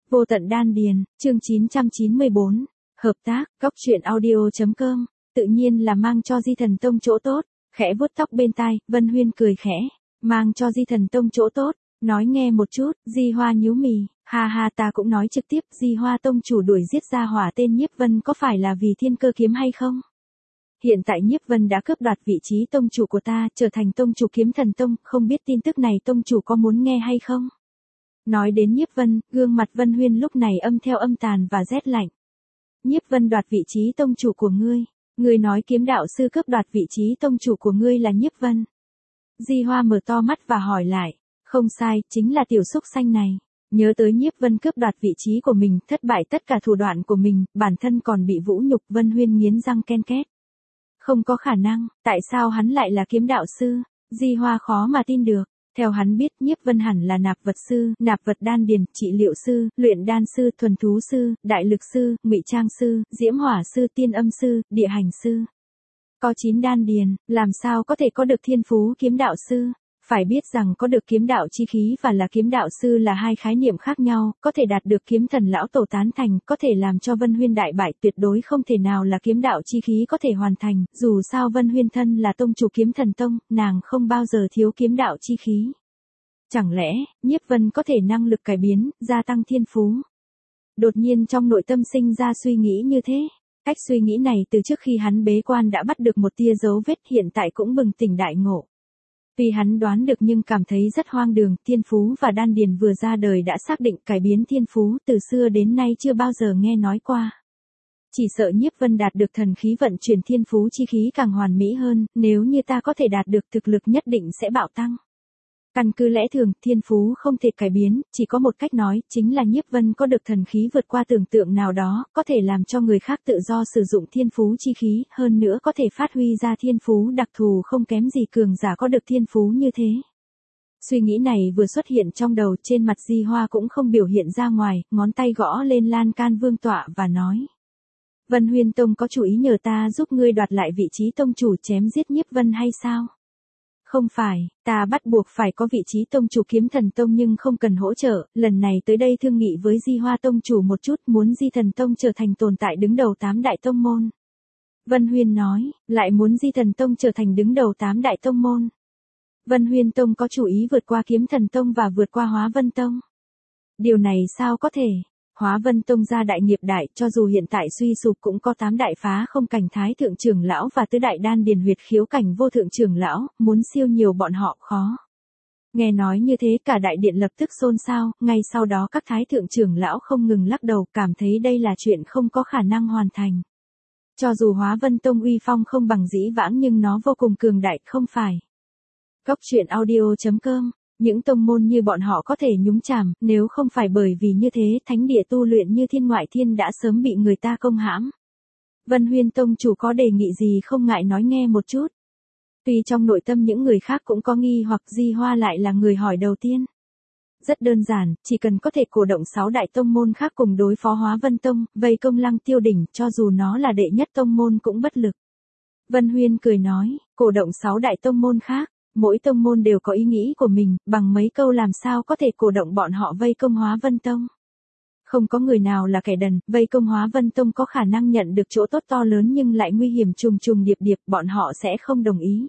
Vô tận đan điền, chương 994. Hợp tác, Cóc Truyện Audio.com, tự nhiên là mang cho Di Thần Tông chỗ tốt. Khẽ vuốt tóc bên tai, Vân Huyên cười khẽ, mang cho Di Thần Tông chỗ tốt, nói nghe một chút. Di Hoa nhíu mì, ha ha, ta cũng nói trực tiếp, Di Hoa tông chủ đuổi giết ra hỏa tên Nhiếp Vân có phải là vì thiên cơ kiếm hay không? Hiện tại Nhiếp Vân đã cướp đoạt vị trí tông chủ của ta, trở thành tông chủ Kiếm Thần Tông, không biết tin tức này tông chủ có muốn nghe hay không? Nói đến Nhiếp Vân, gương mặt Vân Huyên lúc này âm theo âm tàn và rét lạnh. Nhiếp Vân đoạt vị trí tông chủ của ngươi. Ngươi nói kiếm đạo sư cướp đoạt vị trí tông chủ của ngươi là Nhiếp Vân. Di Hoa mở to mắt và hỏi lại. Không sai, chính là tiểu xúc xanh này. Nhớ tới Nhiếp Vân cướp đoạt vị trí của mình, thất bại tất cả thủ đoạn của mình, bản thân còn bị vũ nhục. Vân Huyên nghiến răng ken két. Không có khả năng, tại sao hắn lại là kiếm đạo sư? Di Hoa khó mà tin được. Theo hắn biết, Nhiếp Vân hẳn là nạp vật sư, nạp vật đan điền, trị liệu sư, luyện đan sư, thuần thú sư, đại lực sư, ngụy trang sư, diễm hỏa sư, tiên âm sư, địa hành sư. Có 9 đan điền, làm sao có thể có được thiên phú kiếm đạo sư? Phải biết rằng có được kiếm đạo chi khí và là kiếm đạo sư là hai khái niệm khác nhau, có thể đạt được kiếm thần lão tổ tán thành, có thể làm cho Vân Huyên đại bại, tuyệt đối không thể nào là kiếm đạo chi khí có thể hoàn thành, dù sao Vân Huyên thân là tông chủ Kiếm Thần Tông, nàng không bao giờ thiếu kiếm đạo chi khí. Chẳng lẽ, Nhiếp Vân có thể năng lực cải biến, gia tăng thiên phú? Đột nhiên trong nội tâm sinh ra suy nghĩ như thế. Cách suy nghĩ này từ trước khi hắn bế quan đã bắt được một tia dấu vết, hiện tại cũng bừng tỉnh đại ngộ. Vì hắn đoán được nhưng cảm thấy rất hoang đường, thiên phú và đan điền vừa ra đời đã xác định cải biến thiên phú, từ xưa đến nay chưa bao giờ nghe nói qua. Chỉ sợ Nhiếp Vân đạt được thần khí vận chuyển thiên phú chi khí càng hoàn mỹ hơn, nếu như ta có thể đạt được thực lực nhất định sẽ bạo tăng. Căn cứ lẽ thường, thiên phú không thể cải biến, chỉ có một cách nói, chính là Nhiếp Vân có được thần khí vượt qua tưởng tượng nào đó, có thể làm cho người khác tự do sử dụng thiên phú chi khí, hơn nữa có thể phát huy ra thiên phú đặc thù không kém gì cường giả có được thiên phú như thế. Suy nghĩ này vừa xuất hiện trong đầu, trên mặt Di Hoa cũng không biểu hiện ra ngoài, ngón tay gõ lên lan can vương tọa và nói. Vân Huyên Tông có chủ ý nhờ ta giúp ngươi đoạt lại vị trí tông chủ chém giết Nhiếp Vân hay sao? Không phải, ta bắt buộc phải có vị trí tông chủ Kiếm Thần Tông nhưng không cần hỗ trợ, lần này tới đây thương nghị với Di Hoa tông chủ một chút, muốn Di Thần Tông trở thành tồn tại đứng đầu 8 đại tông môn. Vân Huyên nói, lại muốn Di Thần Tông trở thành đứng đầu 8 đại tông môn. Vân Huyên Tông có chủ ý vượt qua Kiếm Thần Tông và vượt qua Hóa Vân Tông. Điều này sao có thể? Hóa Vân Tông gia đại nghiệp đại, cho dù hiện tại suy sụp cũng có 8 đại phá không cảnh thái thượng trưởng lão và tứ đại đan điền huyệt khiếu cảnh vô thượng trưởng lão, muốn siêu nhiều bọn họ khó. Nghe nói như thế cả đại điện lập tức xôn xao, ngay sau đó các thái thượng trưởng lão không ngừng lắc đầu, cảm thấy đây là chuyện không có khả năng hoàn thành. Cho dù Hóa Vân Tông uy phong không bằng dĩ vãng nhưng nó vô cùng cường đại, không phải? Cóc Truyện Audio.com. Những tông môn như bọn họ có thể nhúng chàm, nếu không phải bởi vì như thế, thánh địa tu luyện như Thiên Ngoại Thiên đã sớm bị người ta công hãm. Vân Huyên Tông chủ có đề nghị gì không ngại nói nghe một chút. Tuy trong nội tâm những người khác cũng có nghi hoặc, Di Hoa lại là người hỏi đầu tiên. Rất đơn giản, chỉ cần có thể cổ động 6 đại tông môn khác cùng đối phó Hóa Vân Tông, vây công Lăng Tiêu Đỉnh, cho dù nó là đệ nhất tông môn cũng bất lực. Vân Huyên cười nói, cổ động 6 đại tông môn khác. Mỗi tông môn đều có ý nghĩ của mình, bằng mấy câu làm sao có thể cổ động bọn họ vây công Hóa Vân Tông. Không có người nào là kẻ đần, vây công Hóa Vân Tông có khả năng nhận được chỗ tốt to lớn nhưng lại nguy hiểm trùng trùng điệp điệp, bọn họ sẽ không đồng ý.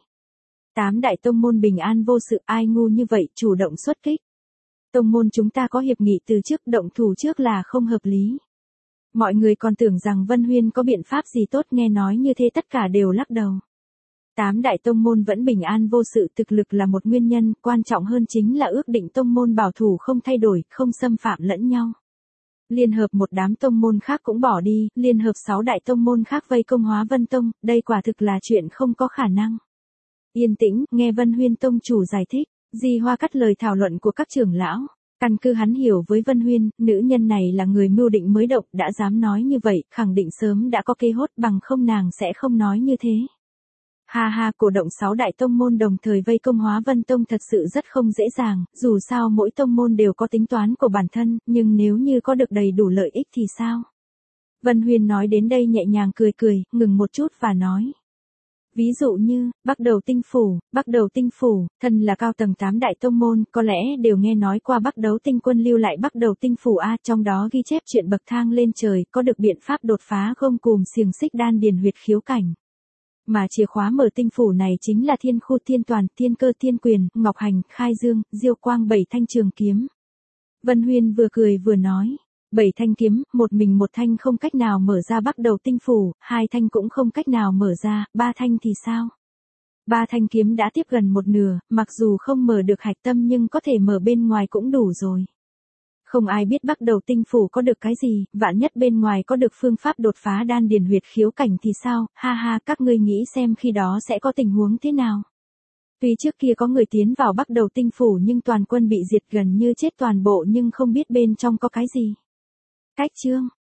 8 đại tông môn bình an vô sự, ai ngu như vậy chủ động xuất kích. Tông môn chúng ta có hiệp nghị từ trước, động thủ trước là không hợp lý. Mọi người còn tưởng rằng Vân Huyên có biện pháp gì tốt, nghe nói như thế tất cả đều lắc đầu. 8 đại tông môn vẫn bình an vô sự, thực lực là một nguyên nhân, quan trọng hơn chính là ước định tông môn bảo thủ không thay đổi, không xâm phạm lẫn nhau. Liên hợp một đám tông môn khác cũng bỏ đi, liên hợp 6 đại tông môn khác vây công Hóa Vân Tông, đây quả thực là chuyện không có khả năng. Yên tĩnh, nghe Vân Huyên Tông chủ giải thích, Di Hoa cắt lời thảo luận của các trưởng lão. Căn cứ hắn hiểu với Vân Huyên, nữ nhân này là người mưu định mới động, đã dám nói như vậy, khẳng định sớm đã có kế hốt, bằng không nàng sẽ không nói như thế. Ha ha, cổ động 6 đại tông môn đồng thời vây công Hóa Vân Tông thật sự rất không dễ dàng, dù sao mỗi tông môn đều có tính toán của bản thân, nhưng nếu như có được đầy đủ lợi ích thì sao? Vân Huyên nói đến đây nhẹ nhàng cười cười, ngừng một chút và nói. Ví dụ như, Bắc Đầu Tinh Phủ, thân là cao tầng 8 đại tông môn, có lẽ đều nghe nói qua Bắc Đấu Tinh Quân lưu lại Bắc Đầu Tinh Phủ A, trong đó ghi chép chuyện bậc thang lên trời, có được biện pháp đột phá gông cùm xiềng xích đan điền huyệt khiếu cảnh. Mà chìa khóa mở tinh phủ này chính là Thiên Khu Thiên Toàn, Thiên Cơ Thiên Quyền, Ngọc Hành, Khai Dương, Diêu Quang 7 thanh trường kiếm. Vân Huyên vừa cười vừa nói. 7 thanh kiếm, một mình một thanh không cách nào mở ra Bắc Đầu Tinh Phủ, 2 thanh cũng không cách nào mở ra, 3 thanh thì sao? 3 thanh kiếm đã tiếp gần một nửa, mặc dù không mở được hạch tâm nhưng có thể mở bên ngoài cũng đủ rồi. Không ai biết Bắc Đầu Tinh Phủ có được cái gì, vạn nhất bên ngoài có được phương pháp đột phá đan điền huyệt khiếu cảnh thì sao, ha ha, các ngươi nghĩ xem khi đó sẽ có tình huống thế nào. Tuy trước kia có người tiến vào Bắc Đầu Tinh Phủ nhưng toàn quân bị diệt gần như chết toàn bộ nhưng không biết bên trong có cái gì. Cách chương